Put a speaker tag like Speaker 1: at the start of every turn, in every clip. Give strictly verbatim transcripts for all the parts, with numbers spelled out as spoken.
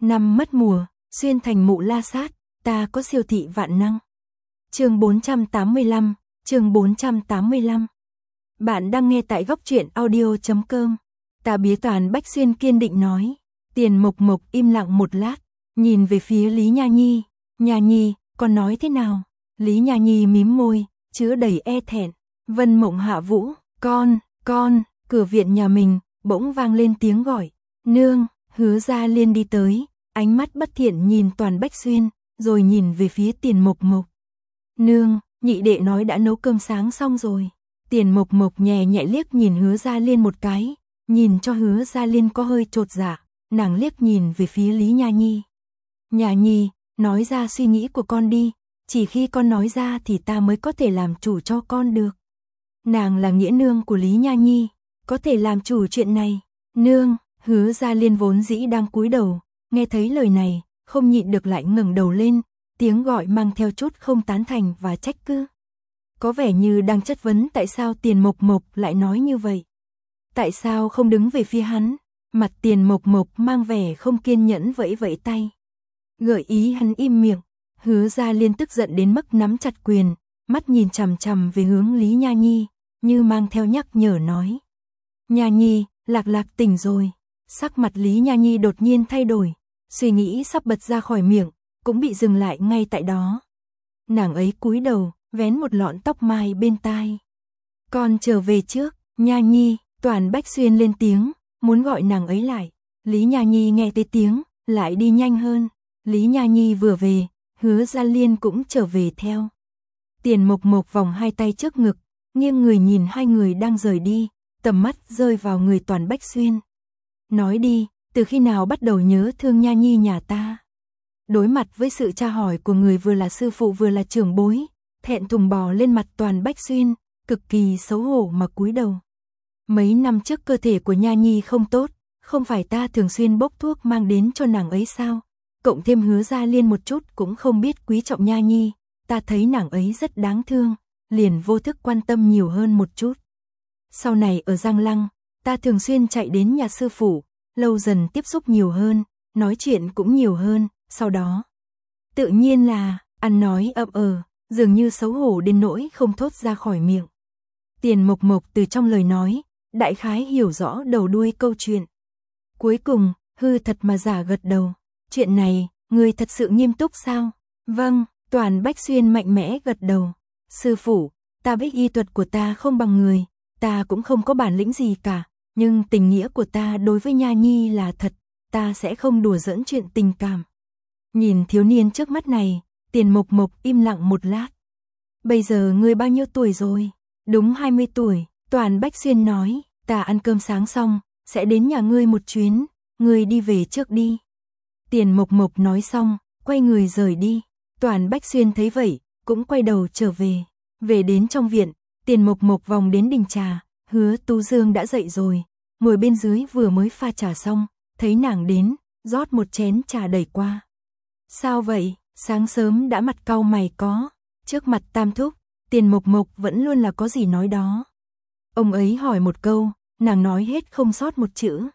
Speaker 1: Năm mất mùa, xuyên thành mụ la sát, ta có siêu thị vạn năng. Chương bốn trăm tám mươi lăm, chương bốn trăm tám mươi lăm. Bạn đang nghe tại góc truyện audio chấm com. Tà Bía Toàn Bách Xuyên kiên định nói. Tiền Mộc Mộc im lặng một lát, nhìn về phía Lý Nha Nhi. Nha Nhi, con nói thế nào? Lý Nha Nhi mím môi, chứa đầy e thẹn. Vân Mộng Hạ Vũ, con, con, cửa viện nhà mình, bỗng vang lên tiếng gọi. Nương, Hứa Gia Liên đi tới, ánh mắt bất thiện nhìn Toàn Bách Xuyên, rồi nhìn về phía Tiền Mộc Mộc. Nương, nhị đệ nói đã nấu cơm sáng xong rồi. Tiền Mộc Mộc nhẹ nhẹ liếc nhìn Hứa Gia Liên một cái, nhìn cho Hứa Gia Liên có hơi chột dạ, nàng liếc nhìn về phía Lý Nha Nhi. Nha Nhi, nói ra suy nghĩ của con đi, chỉ khi con nói ra thì ta mới có thể làm chủ cho con được. Nàng là nghĩa nương của Lý Nha Nhi, có thể làm chủ chuyện này. Nương, Hứa Gia Liên vốn dĩ đang cúi đầu, nghe thấy lời này, không nhịn được lại ngẩng đầu lên, tiếng gọi mang theo chút không tán thành và trách cứ. Có vẻ như đang chất vấn tại sao Tiền Mộc Mộc lại nói như vậy. Tại sao không đứng về phía hắn? Mặt Tiền Mộc Mộc mang vẻ không kiên nhẫn vẫy vẫy tay, gợi ý hắn im miệng. Hứa Gia Liên tức giận đến mức nắm chặt quyền, mắt nhìn chằm chằm về hướng Lý Nha Nhi, như mang theo nhắc nhở nói. Nha Nhi, Lạc Lạc tỉnh rồi. Sắc mặt Lý Nha Nhi đột nhiên thay đổi, suy nghĩ sắp bật ra khỏi miệng, cũng bị dừng lại ngay tại đó. Nàng ấy cúi đầu, vén một lọn tóc mai bên tai. Con trở về trước, Nha Nhi. Toàn Bách Xuyên lên tiếng, muốn gọi nàng ấy lại. Lý Nha Nhi nghe thấy tiếng, lại đi nhanh hơn. Lý Nha Nhi vừa về, Hứa Gia Liên cũng trở về theo. Tiền Mộc Mộc vòng hai tay trước ngực, nghiêng người nhìn hai người đang rời đi, tầm mắt rơi vào người Toàn Bách Xuyên. Nói đi, từ khi nào bắt đầu nhớ thương Nha Nhi nhà ta? Đối mặt với sự tra hỏi của người vừa là sư phụ vừa là trưởng bối, thẹn thùng bò lên mặt Toàn Bách Xuyên, cực kỳ xấu hổ mà cúi đầu. Mấy năm trước cơ thể của Nha Nhi không tốt, không phải ta thường xuyên bốc thuốc mang đến cho nàng ấy sao? Cộng thêm Hứa Gia Liên một chút cũng không biết quý trọng Nha Nhi, ta thấy nàng ấy rất đáng thương, liền vô thức quan tâm nhiều hơn một chút. Sau này ở Giang Lăng, ta thường xuyên chạy đến nhà sư phụ, lâu dần tiếp xúc nhiều hơn, nói chuyện cũng nhiều hơn, sau đó tự nhiên là ăn nói ậm ờ, dường như xấu hổ đến nỗi không thốt ra khỏi miệng. Tiền Mộc Mộc từ trong lời nói, đại khái hiểu rõ đầu đuôi câu chuyện. Cuối cùng, hư thật mà giả gật đầu. Chuyện này, người thật sự nghiêm túc sao? Vâng, Toàn Bách Xuyên mạnh mẽ gật đầu. Sư phụ, ta biết y thuật của ta không bằng người, ta cũng không có bản lĩnh gì cả, nhưng tình nghĩa của ta đối với Nha Nhi là thật, ta sẽ không đùa giỡn chuyện tình cảm. Nhìn thiếu niên trước mắt này, Tiền Mộc Mộc im lặng một lát. Bây giờ ngươi bao nhiêu tuổi rồi? Đúng hai mươi tuổi, Toàn Bách Xuyên nói, ta ăn cơm sáng xong, sẽ đến nhà ngươi một chuyến, ngươi đi về trước đi. Tiền Mộc Mộc nói xong, quay người rời đi. Toàn Bách Xuyên thấy vậy, cũng quay đầu trở về. Về đến trong viện, Tiền Mộc Mộc vòng đến đình trà, Hứa Tú Dương đã dậy rồi, ngồi bên dưới vừa mới pha trà xong, thấy nàng đến, rót một chén trà đẩy qua. Sao vậy, sáng sớm đã mặt cau mày có, trước mặt Tam thúc, Tiền Mộc Mộc vẫn luôn là có gì nói đó. Ông ấy hỏi một câu, nàng nói hết không sót một chữ.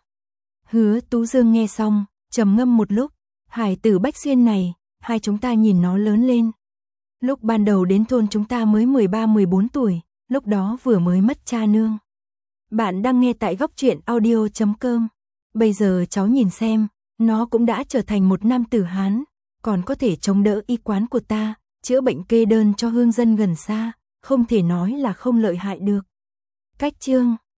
Speaker 1: Hứa Tú Dương nghe xong, trầm ngâm một lúc, hải tử Bách Xuyên này, hai chúng ta nhìn nó lớn lên. Lúc ban đầu đến thôn chúng ta mới mười ba mười bốn tuổi, lúc đó vừa mới mất cha nương. Bạn đang nghe tại góc truyện audio chấm com. Bây giờ cháu nhìn xem, nó cũng đã trở thành một nam tử Hán, còn có thể chống đỡ y quán của ta, chữa bệnh kê đơn cho hương dân gần xa, không thể nói là không lợi hại được. Cách chương